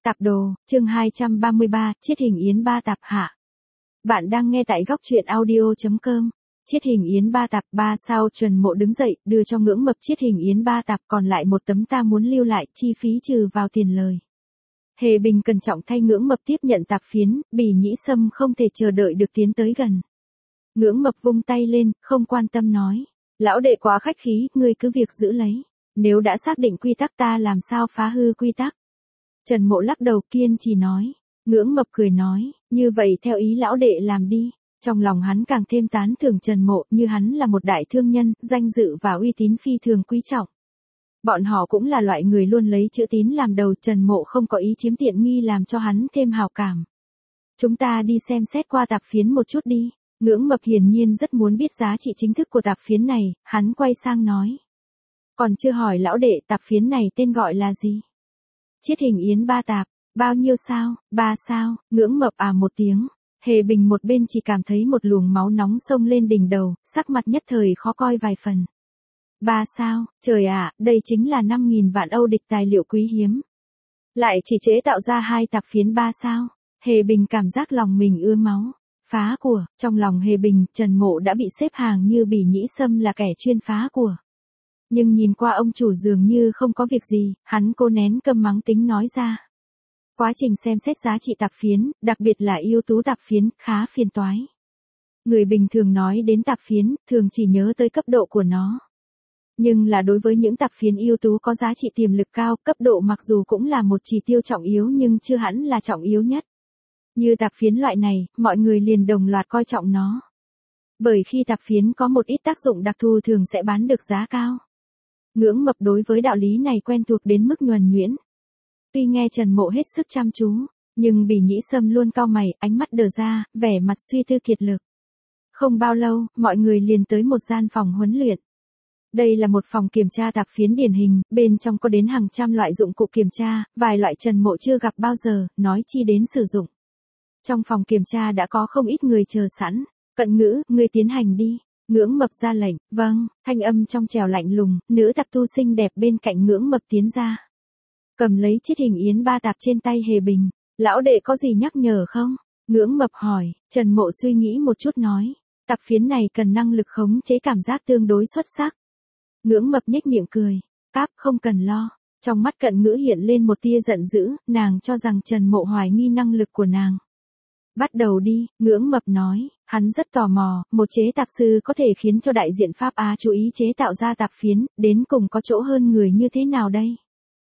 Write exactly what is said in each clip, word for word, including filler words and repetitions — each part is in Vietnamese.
Tạp đồ, chương hai trăm ba mươi ba, chiết hình yến ba tạp hạ. Bạn đang nghe tại góc truyện audio chấm com. Chiết hình yến ba tạp ba sao. Trần Mộ đứng dậy, đưa cho Ngưỡng Mập chiết hình yến ba tạp, còn lại một tấm ta muốn lưu lại, chi phí trừ vào tiền lời. Hề Bình cẩn trọng thay Ngưỡng Mập tiếp nhận tạp phiến, Bỉ Nhĩ Sâm không thể chờ đợi được tiến tới gần. Ngưỡng Mập vung tay lên, không quan tâm nói. Lão đệ quá khách khí, ngươi cứ việc giữ lấy. Nếu đã xác định quy tắc ta làm sao phá hư quy tắc. Trần Mộ lắc đầu kiên trì nói. Ngưỡng Mập cười nói, như vậy theo ý lão đệ làm đi. Trong lòng hắn càng thêm tán thưởng Trần Mộ, như hắn là một đại thương nhân, danh dự và uy tín phi thường quý trọng. Bọn họ cũng là loại người luôn lấy chữ tín làm đầu, Trần Mộ không có ý chiếm tiện nghi làm cho hắn thêm hào cảm. Chúng ta đi xem xét qua tạp phiến một chút đi. Ngưỡng Mập hiển nhiên rất muốn biết giá trị chính thức của tạp phiến này, hắn quay sang nói. Còn chưa hỏi lão đệ, tạp phiến này tên gọi là gì? Chiết hình yến ba tạp, bao nhiêu sao? Ba sao. Ngưỡng Mập à một tiếng. Hề Bình một bên chỉ cảm thấy một luồng máu nóng xông lên đỉnh đầu, sắc mặt nhất thời khó coi vài phần. Ba sao, trời ạ, đây chính là năm nghìn vạn Âu địch tài liệu quý hiếm. Lại chỉ chế tạo ra hai tạp phiến ba sao. Hề Bình cảm giác lòng mình ưa máu. Phá của, trong lòng Hề Bình, Trần Mộ đã bị xếp hàng như Bỉ Nhĩ Sâm là kẻ chuyên phá của. Nhưng nhìn qua ông chủ dường như không có việc gì, hắn cố nén câm mắng tính nói ra. Quá trình xem xét giá trị tạp phiến, đặc biệt là ưu tú tạp phiến, khá phiền toái. Người bình thường nói đến tạp phiến, thường chỉ nhớ tới cấp độ của nó. Nhưng là đối với những tạp phiến ưu tú có giá trị tiềm lực cao, cấp độ mặc dù cũng là một chỉ tiêu trọng yếu nhưng chưa hẳn là trọng yếu nhất. Như tạp phiến loại này, mọi người liền đồng loạt coi trọng nó. Bởi khi tạp phiến có một ít tác dụng đặc thù thường sẽ bán được giá cao. Ngưỡng Mập đối với đạo lý này quen thuộc đến mức nhuần nhuyễn. Tuy nghe Trần Mộ hết sức chăm chú, nhưng Bỉ Nhĩ Sâm luôn cau mày, ánh mắt đờ ra, vẻ mặt suy tư kiệt lực. Không bao lâu, mọi người liền tới một gian phòng huấn luyện. Đây là một phòng kiểm tra tạp phiến điển hình, bên trong có đến hàng trăm loại dụng cụ kiểm tra, vài loại Trần Mộ chưa gặp bao giờ, nói chi đến sử dụng. Trong phòng kiểm tra đã có không ít người chờ sẵn. Cận Ngữ, ngươi tiến hành đi. Ngưỡng Mập ra lệnh. Vâng. Thanh âm trong trẻo lạnh lùng, nữ tạp tu xinh đẹp bên cạnh Ngưỡng Mập tiến ra. Cầm lấy chiết hình yến ba tạp trên tay Hề Bình. Lão đệ có gì nhắc nhở không? Ngưỡng Mập hỏi. Trần Mộ suy nghĩ một chút nói. Tạp phiến này cần năng lực khống chế cảm giác tương đối xuất sắc. Ngưỡng Mập nhếch miệng cười. Cáp, không cần lo. Trong mắt Cận Ngữ hiện lên một tia giận dữ, nàng cho rằng Trần Mộ hoài nghi năng lực của nàng. Bắt đầu đi, Ngưỡng Mập nói, hắn rất tò mò, một chế tạp sư có thể khiến cho đại diện Pháp Á chú ý chế tạo ra tạp phiến, đến cùng có chỗ hơn người như thế nào đây?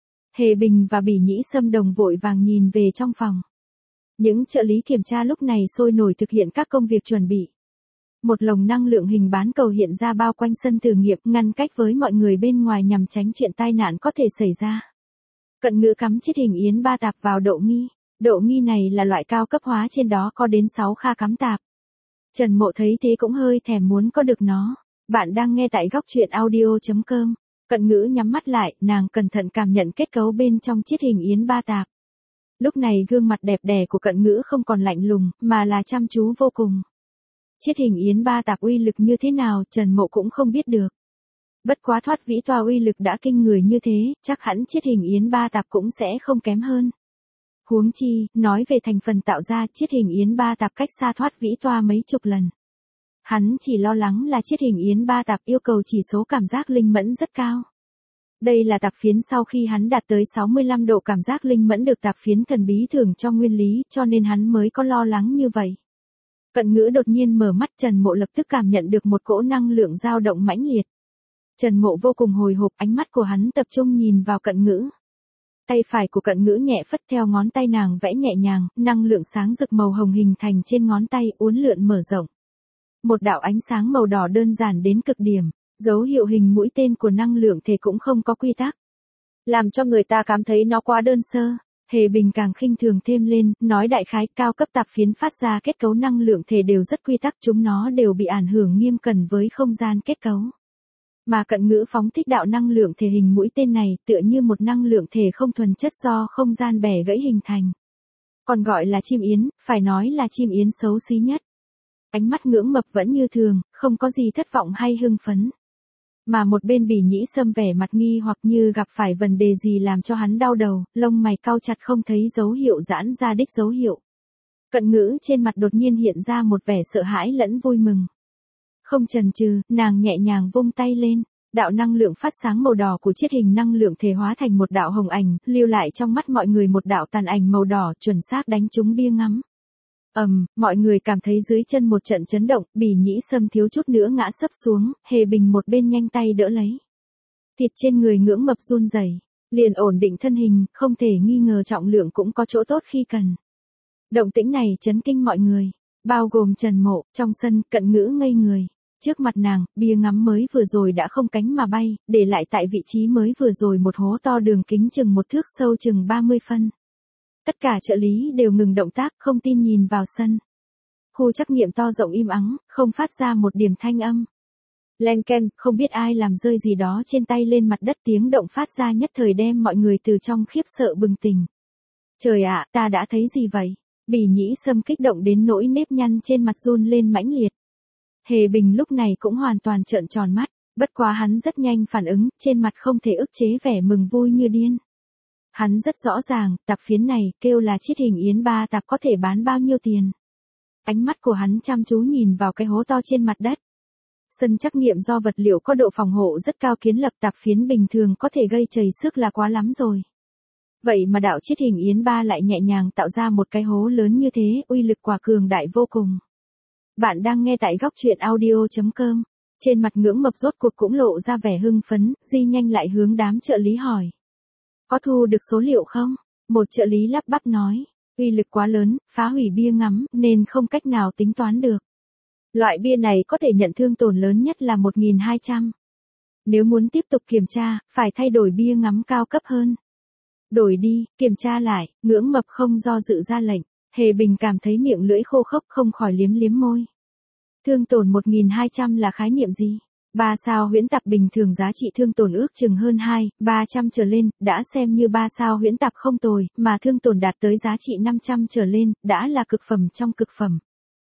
Hề Bình và Bỉ Nhĩ Sâm đồng vội vàng nhìn về trong phòng. Những trợ lý kiểm tra lúc này sôi nổi thực hiện các công việc chuẩn bị. Một lồng năng lượng hình bán cầu hiện ra bao quanh sân thử nghiệm, ngăn cách với mọi người bên ngoài nhằm tránh chuyện tai nạn có thể xảy ra. Cận Ngữ cắm chiết hình yến ba tạp vào độ nghi. Độ nghi này là loại cao cấp hóa, trên đó có đến sáu kha cắm tạp. Trần Mộ thấy thế cũng hơi thèm muốn có được nó. Bạn đang nghe tại góc truyện audio chấm com. Cận Ngữ nhắm mắt lại, nàng cẩn thận cảm nhận kết cấu bên trong chiết hình yến ba tạp. Lúc này gương mặt đẹp đẽ của Cận Ngữ không còn lạnh lùng, mà là chăm chú vô cùng. Chiết hình yến ba tạp uy lực như thế nào, Trần Mộ cũng không biết được. Bất quá thoát vĩ toa uy lực đã kinh người như thế, chắc hẳn chiết hình yến ba tạp cũng sẽ không kém hơn. Huống chi, nói về thành phần tạo ra, chiết hình yến ba tạp cách xa thoát vĩ toa mấy chục lần. Hắn chỉ lo lắng là chiết hình yến ba tạp yêu cầu chỉ số cảm giác linh mẫn rất cao. Đây là tạp phiến sau khi hắn đạt tới sáu mươi lăm độ cảm giác linh mẫn được tạp phiến thần bí thưởng cho nguyên lý, cho nên hắn mới có lo lắng như vậy. Cận Ngữ đột nhiên mở mắt, Trần Mộ lập tức cảm nhận được một cỗ năng lượng dao động mãnh liệt. Trần Mộ vô cùng hồi hộp, ánh mắt của hắn tập trung nhìn vào Cận Ngữ. Tay phải của Cận Ngữ nhẹ phất theo ngón tay nàng vẽ nhẹ nhàng, năng lượng sáng rực màu hồng hình thành trên ngón tay, uốn lượn mở rộng. Một đạo ánh sáng màu đỏ đơn giản đến cực điểm, dấu hiệu hình mũi tên của năng lượng thể cũng không có quy tắc. Làm cho người ta cảm thấy nó quá đơn sơ. Hề Bình càng khinh thường thêm lên, nói đại khái cao cấp tạp phiến phát ra kết cấu năng lượng thể đều rất quy tắc, chúng nó đều bị ảnh hưởng nghiêm cẩn với không gian kết cấu. Mà Cận Ngữ phóng thích đạo năng lượng thể hình mũi tên này, tựa như một năng lượng thể không thuần chất do không gian bẻ gãy hình thành. Còn gọi là chim yến, phải nói là chim yến xấu xí nhất. Ánh mắt Ngưỡng Mập vẫn như thường, không có gì thất vọng hay hưng phấn. Mà một bên Bỉ Nhĩ Sâm vẻ mặt nghi hoặc như gặp phải vấn đề gì làm cho hắn đau đầu, lông mày cau chặt không thấy dấu hiệu giãn ra đích dấu hiệu. Cận Ngữ trên mặt đột nhiên hiện ra một vẻ sợ hãi lẫn vui mừng. Không chần chừ, nàng nhẹ nhàng vung tay lên. Đạo năng lượng phát sáng màu đỏ của chiết hình năng lượng thể hóa thành một đạo hồng ảnh, lưu lại trong mắt mọi người một đạo tàn ảnh màu đỏ chuẩn xác đánh trúng bia ngắm. Ầm, um, mọi người cảm thấy dưới chân một trận chấn động, Bỉ Nhĩ Sâm thiếu chút nữa ngã sấp xuống, Hề Bình một bên nhanh tay đỡ lấy. Thịt trên người ngưỡng mập run rẩy, liền ổn định thân hình, không thể nghi ngờ trọng lượng cũng có chỗ tốt khi cần. Động tĩnh này chấn kinh mọi người, bao gồm Trần Mộ, trong sân, Cận Ngữ ngây người. Trước mặt nàng, bia ngắm mới vừa rồi đã không cánh mà bay, để lại tại vị trí mới vừa rồi một hố to đường kính chừng một thước sâu chừng ba mươi phân. Tất cả trợ lý đều ngừng động tác, không tin nhìn vào sân. Khu trắc nghiệm to rộng im ắng, không phát ra một điểm thanh âm. Len keng, không biết ai làm rơi gì đó trên tay lên mặt đất, tiếng động phát ra nhất thời đem mọi người từ trong khiếp sợ bừng tỉnh. Trời ạ, ta đã thấy gì vậy? Bỉ Nhĩ Sâm kích động đến nỗi nếp nhăn trên mặt run lên mãnh liệt. Hề Bình lúc này cũng hoàn toàn trợn tròn mắt, bất quá hắn rất nhanh phản ứng, trên mặt không thể ức chế vẻ mừng vui như điên. Hắn rất rõ ràng, tạp phiến này, kêu là chiết hình yến ba tạp có thể bán bao nhiêu tiền. Ánh mắt của hắn chăm chú nhìn vào cái hố to trên mặt đất. Sân trắc nghiệm do vật liệu có độ phòng hộ rất cao, kiến lập tạp phiến bình thường có thể gây trầy xước là quá lắm rồi. Vậy mà đạo chiết hình yến ba lại nhẹ nhàng tạo ra một cái hố lớn như thế, uy lực quả cường đại vô cùng. Bạn đang nghe tại góc truyện audio chấm com. Trên mặt ngưỡng mập rốt cuộc cũng lộ ra vẻ hưng phấn, Di nhanh lại hướng đám trợ lý hỏi. Có thu được số liệu không? Một trợ lý lắp bắp nói. Uy lực quá lớn, phá hủy bia ngắm, nên không cách nào tính toán được. Loại bia này có thể nhận thương tổn lớn nhất là một nghìn hai trăm. Nếu muốn tiếp tục kiểm tra, phải thay đổi bia ngắm cao cấp hơn. Đổi đi, kiểm tra lại, ngưỡng mập không do dự ra lệnh. Hề Bình cảm thấy miệng lưỡi khô khốc không khỏi liếm liếm môi. Thương tổn một nghìn hai trăm là khái niệm gì? Ba sao huyễn tạp bình thường giá trị thương tổn ước chừng hơn hai, ba trăm trở lên, đã xem như ba sao huyễn tạp không tồi, mà thương tổn đạt tới giá trị năm trăm trở lên, đã là cực phẩm trong cực phẩm.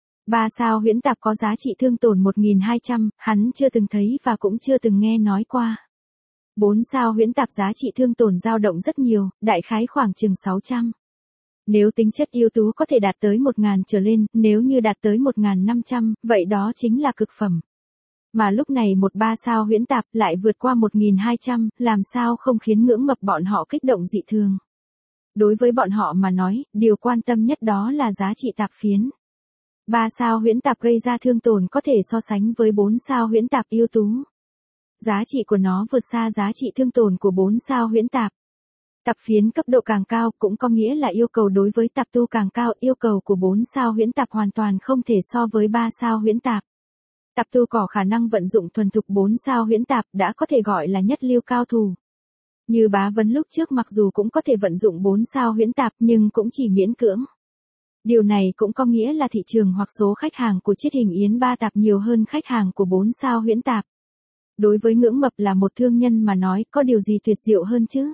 Ba sao huyễn tạp có giá trị thương tổn một nghìn hai trăm, hắn chưa từng thấy và cũng chưa từng nghe nói qua. Bốn sao huyễn tạp giá trị thương tổn dao động rất nhiều, đại khái khoảng chừng sáu trăm. Nếu tính chất yếu tố có thể đạt tới một nghìn trở lên, nếu như đạt tới một nghìn năm trăm, vậy đó chính là cực phẩm. Mà lúc này một ba sao huyễn tạp lại vượt qua một nghìn hai trăm, làm sao không khiến ngưỡng mập bọn họ kích động dị thường. Đối với bọn họ mà nói, điều quan tâm nhất đó là giá trị tạp phiến. ba sao huyễn tạp gây ra thương tổn có thể so sánh với bốn sao huyễn tạp ưu tú. Giá trị của nó vượt xa giá trị thương tổn của bốn sao huyễn tạp. Tạp phiến cấp độ càng cao cũng có nghĩa là yêu cầu đối với tạp tu càng cao, yêu cầu của bốn sao huyễn tạp hoàn toàn không thể so với ba sao huyễn tạp. Tạp tu có khả năng vận dụng thuần thục bốn sao huyễn tạp đã có thể gọi là nhất lưu cao thủ. Như Bá Vấn lúc trước mặc dù cũng có thể vận dụng bốn sao huyễn tạp nhưng cũng chỉ miễn cưỡng. Điều này cũng có nghĩa là thị trường hoặc số khách hàng của chiết hình yến ba tạp nhiều hơn khách hàng của bốn sao huyễn tạp. Đối với ngưỡng mập là một thương nhân mà nói có điều gì tuyệt diệu hơn chứ?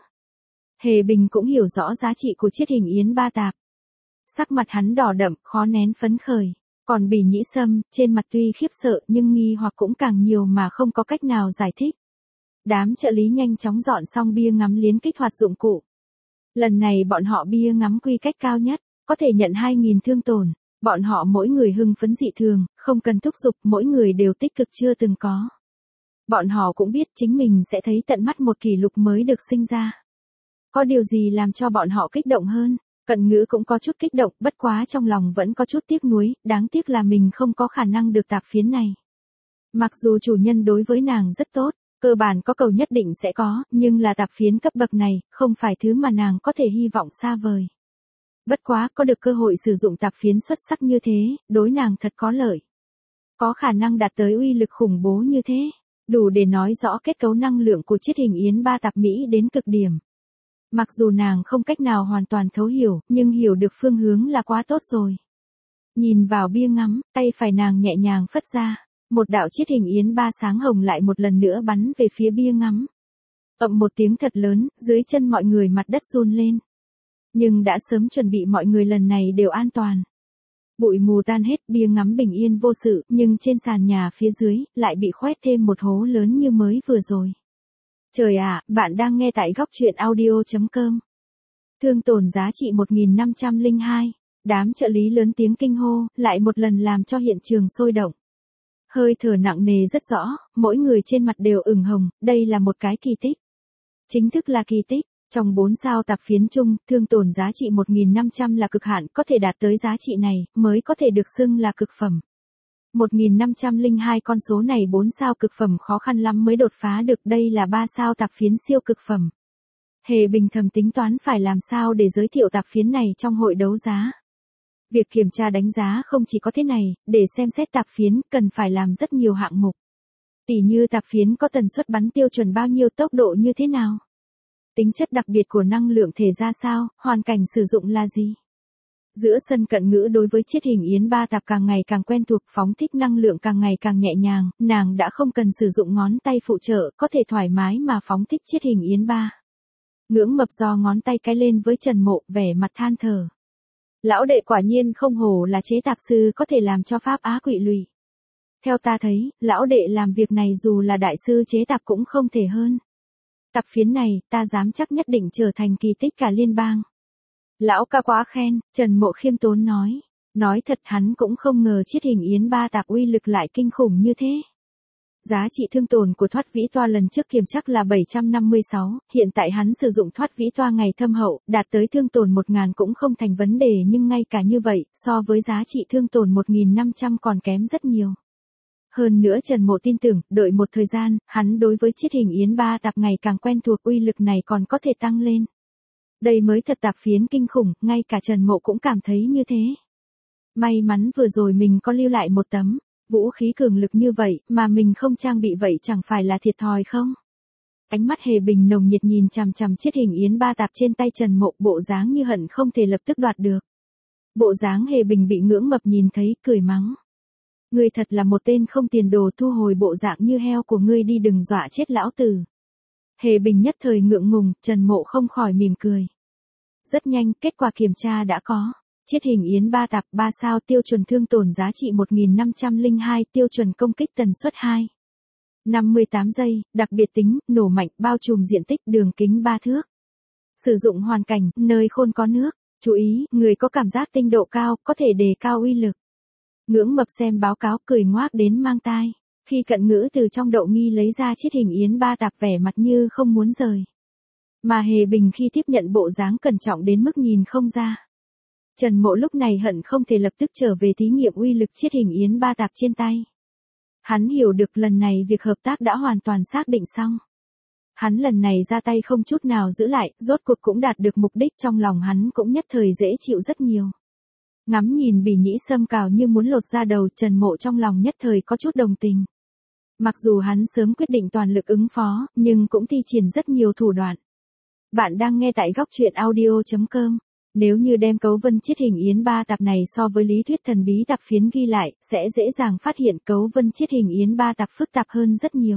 Hề Bình cũng hiểu rõ giá trị của chiết hình yến ba tạp. Sắc mặt hắn đỏ đậm, khó nén phấn khởi. Còn Bỉ Nhĩ Sâm, trên mặt tuy khiếp sợ nhưng nghi hoặc cũng càng nhiều mà không có cách nào giải thích. Đám trợ lý nhanh chóng dọn xong bia ngắm liến kích hoạt dụng cụ. Lần này bọn họ bia ngắm quy cách cao nhất, có thể nhận hai nghìn thương tổn. Bọn họ mỗi người hưng phấn dị thường, không cần thúc giục, mỗi người đều tích cực chưa từng có. Bọn họ cũng biết chính mình sẽ thấy tận mắt một kỷ lục mới được sinh ra. Có điều gì làm cho bọn họ kích động hơn? Cận Ngữ cũng có chút kích động, bất quá trong lòng vẫn có chút tiếc nuối, đáng tiếc là mình không có khả năng được tạp phiến này. Mặc dù chủ nhân đối với nàng rất tốt, cơ bản có cầu nhất định sẽ có, nhưng là tạp phiến cấp bậc này, không phải thứ mà nàng có thể hy vọng xa vời. Bất quá có được cơ hội sử dụng tạp phiến xuất sắc như thế, đối nàng thật có lợi. Có khả năng đạt tới uy lực khủng bố như thế, đủ để nói rõ kết cấu năng lượng của chiết hình yến ba tạp Mỹ đến cực điểm. Mặc dù nàng không cách nào hoàn toàn thấu hiểu, nhưng hiểu được phương hướng là quá tốt rồi. Nhìn vào bia ngắm, tay phải nàng nhẹ nhàng phất ra, một đạo chiết hình yến ba sáng hồng lại một lần nữa bắn về phía bia ngắm. Ầm một tiếng thật lớn, dưới chân mọi người mặt đất run lên. Nhưng đã sớm chuẩn bị mọi người lần này đều an toàn. Bụi mù tan hết, bia ngắm bình yên vô sự, nhưng trên sàn nhà phía dưới, lại bị khoét thêm một hố lớn như mới vừa rồi. Trời ạ, bạn đang nghe tại góc truyện audio.com. Thương tổn giá trị một nghìn năm trăm lẻ hai. Đám trợ lý lớn tiếng kinh hô, lại một lần làm cho hiện trường sôi động. Hơi thở nặng nề rất rõ, mỗi người trên mặt đều ửng hồng, đây là một cái kỳ tích. Chính thức là kỳ tích. Trong bốn sao tạp phiến chung, thương tổn giá trị một nghìn năm trăm là cực hạn, có thể đạt tới giá trị này, mới có thể được xưng là cực phẩm. một nghìn năm trăm lẻ hai con số này bốn sao cực phẩm khó khăn lắm mới đột phá được, đây là ba sao tạp phiến siêu cực phẩm. Hề Bình thầm tính toán phải làm sao để giới thiệu tạp phiến này trong hội đấu giá. Việc kiểm tra đánh giá không chỉ có thế này, để xem xét tạp phiến cần phải làm rất nhiều hạng mục. Tỉ như tạp phiến có tần suất bắn tiêu chuẩn bao nhiêu, tốc độ như thế nào. Tính chất đặc biệt của năng lượng thể ra sao, hoàn cảnh sử dụng là gì? Giữa sân cận ngữ đối với chiết hình yến ba tạp càng ngày càng quen thuộc, phóng thích năng lượng càng ngày càng nhẹ nhàng, nàng đã không cần sử dụng ngón tay phụ trợ, có thể thoải mái mà phóng thích chiết hình yến ba. Ngưỡng Mập giơ ngón tay cái lên với Trần Mộ, vẻ mặt than thở. Lão đệ quả nhiên không hổ là chế tạp sư, có thể làm cho Pháp Á quỵ lụy. Theo ta thấy, lão đệ làm việc này dù là đại sư chế tạp cũng không thể hơn. Tạp phiến này, ta dám chắc nhất định trở thành kỳ tích cả liên bang. Lão ca quá khen, Trần Mộ khiêm tốn nói. Nói thật hắn cũng không ngờ chiết hình yến ba tạp uy lực lại kinh khủng như thế. Giá trị thương tổn của thoát vĩ toa lần trước kiểm chắc là bảy trăm năm mươi sáu, hiện tại hắn sử dụng thoát vĩ toa ngày thâm hậu, đạt tới thương tổn một nghìn cũng không thành vấn đề, nhưng ngay cả như vậy, so với giá trị thương tổn một nghìn năm trăm còn kém rất nhiều. Hơn nữa Trần Mộ tin tưởng, đợi một thời gian, hắn đối với chiết hình yến ba tạp ngày càng quen thuộc, uy lực này còn có thể tăng lên. Đây mới thật tạp phiến kinh khủng, ngay cả Trần Mộ cũng cảm thấy như thế. May mắn vừa rồi mình có lưu lại một tấm vũ khí cường lực như vậy, mà mình không trang bị vậy chẳng phải là thiệt thòi không? Ánh mắt Hề Bình nồng nhiệt nhìn chằm chằm chiết hình yến ba tạp trên tay Trần Mộ, bộ dáng như hận không thể lập tức đoạt được. Bộ dáng Hề Bình bị Ngưỡng Mập nhìn thấy, cười mắng. Ngươi thật là một tên không tiền đồ, thu hồi bộ dạng như heo của ngươi đi, đừng dọa chết lão tử. Hề Bình nhất thời ngượng ngùng, Trần Mộ không khỏi mỉm cười. Rất nhanh, kết quả kiểm tra đã có. Chiết hình yến ba tạp ba sao, tiêu chuẩn thương tổn giá trị một nghìn năm trăm lẻ hai, tiêu chuẩn công kích tần suất hai phẩy năm mươi tám giây, đặc biệt tính, nổ mạnh, bao trùm diện tích, đường kính ba thước. Sử dụng hoàn cảnh, nơi khôn có nước. Chú ý, người có cảm giác tinh độ cao, có thể đề cao uy lực. Ngưỡng Mập xem báo cáo, cười ngoác đến mang tai. Khi cận ngữ từ trong đậu nghi lấy ra chiết hình yến ba tạp, vẻ mặt như không muốn rời. Mà Hề Bình khi tiếp nhận bộ dáng cẩn trọng đến mức nhìn không ra. Trần Mộ lúc này hận không thể lập tức trở về thí nghiệm uy lực chiết hình yến ba tạp trên tay. Hắn hiểu được lần này việc hợp tác đã hoàn toàn xác định xong. Hắn lần này ra tay không chút nào giữ lại, rốt cuộc cũng đạt được mục đích, trong lòng hắn cũng nhất thời dễ chịu rất nhiều. Ngắm nhìn bỉ nhĩ sâm cào như muốn lột ra đầu, Trần Mộ trong lòng nhất thời có chút đồng tình. Mặc dù hắn sớm quyết định toàn lực ứng phó, nhưng cũng thi triển rất nhiều thủ đoạn. Bạn đang nghe tại góc truyện audio.com. Nếu như đem cấu vân chiết hình yến ba tạp này so với lý thuyết thần bí tạp phiến ghi lại, sẽ dễ dàng phát hiện cấu vân chiết hình yến ba tạp phức tạp hơn rất nhiều.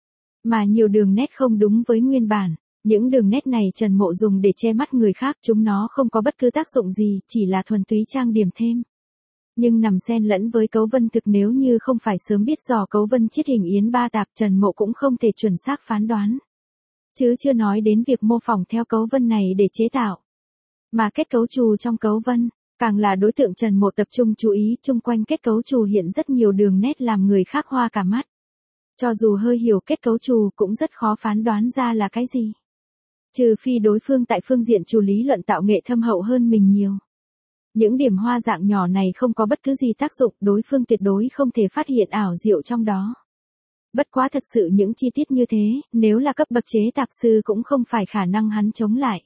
Mà nhiều đường nét không đúng với nguyên bản. Những đường nét này Trần Mộ dùng để che mắt người khác, chúng nó không có bất cứ tác dụng gì, chỉ là thuần túy trang điểm thêm. Nhưng nằm xen lẫn với cấu vân thực, nếu như không phải sớm biết dò cấu vân chiết hình yến ba tạp, Trần Mộ cũng không thể chuẩn xác phán đoán. Chứ chưa nói đến việc mô phỏng theo cấu vân này để chế tạo. Mà kết cấu trù trong cấu vân, càng là đối tượng Trần Mộ tập trung chú ý, chung quanh kết cấu trù hiện rất nhiều đường nét làm người khác hoa cả mắt. Cho dù hơi hiểu kết cấu trù cũng rất khó phán đoán ra là cái gì. Trừ phi đối phương tại phương diện trù lý luận tạo nghệ thâm hậu hơn mình nhiều. Những điểm hoa dạng nhỏ này không có bất cứ gì tác dụng, đối phương tuyệt đối không thể phát hiện ảo diệu trong đó. Bất quá thật sự những chi tiết như thế, nếu là cấp bậc chế tạp sư cũng không phải khả năng hắn chống lại.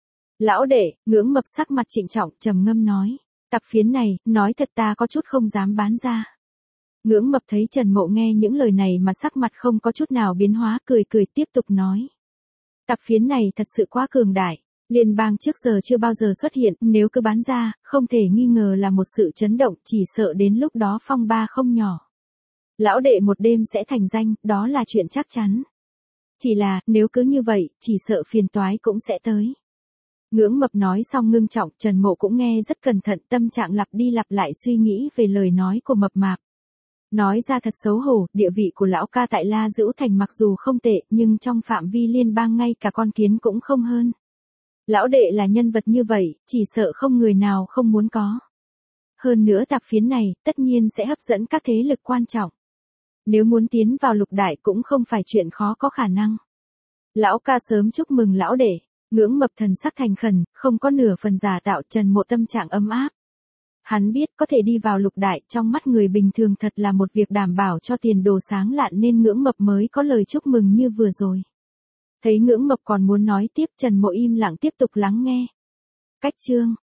Lão đệ, Ngưỡng Mập sắc mặt trịnh trọng, trầm ngâm nói. Tạp phiến này, nói thật ta có chút không dám bán ra. Ngưỡng Mập thấy Trần Mộ nghe những lời này mà sắc mặt không có chút nào biến hóa, cười cười tiếp tục nói. Tạp phiến này thật sự quá cường đại. Liên bang trước giờ chưa bao giờ xuất hiện, nếu cứ bán ra, không thể nghi ngờ là một sự chấn động, chỉ sợ đến lúc đó phong ba không nhỏ. Lão đệ một đêm sẽ thành danh, đó là chuyện chắc chắn. Chỉ là, nếu cứ như vậy, chỉ sợ phiền toái cũng sẽ tới. Ngưỡng Mập nói xong ngưng trọng, Trần Mộ cũng nghe rất cẩn thận, tâm trạng lặp đi lặp lại suy nghĩ về lời nói của Mập Mạp. Nói ra thật xấu hổ, địa vị của lão ca tại La Dữu Thành mặc dù không tệ, nhưng trong phạm vi liên bang ngay cả con kiến cũng không hơn. Lão đệ là nhân vật như vậy, chỉ sợ không người nào không muốn có. Hơn nữa tạp phiến này, tất nhiên sẽ hấp dẫn các thế lực quan trọng. Nếu muốn tiến vào lục đại cũng không phải chuyện khó có khả năng. Lão ca sớm chúc mừng lão đệ. Ngưỡng Mập thần sắc thành khẩn, không có nửa phần giả tạo. Trần Mộ tâm trạng ấm áp. Hắn biết có thể đi vào lục đại trong mắt người bình thường thật là một việc đảm bảo cho tiền đồ sáng lạn, nên Ngưỡng Mập mới có lời chúc mừng như vừa rồi. Thấy Ngưỡng Mập còn muốn nói tiếp, Trần Mộ im lặng tiếp tục lắng nghe. Cách chương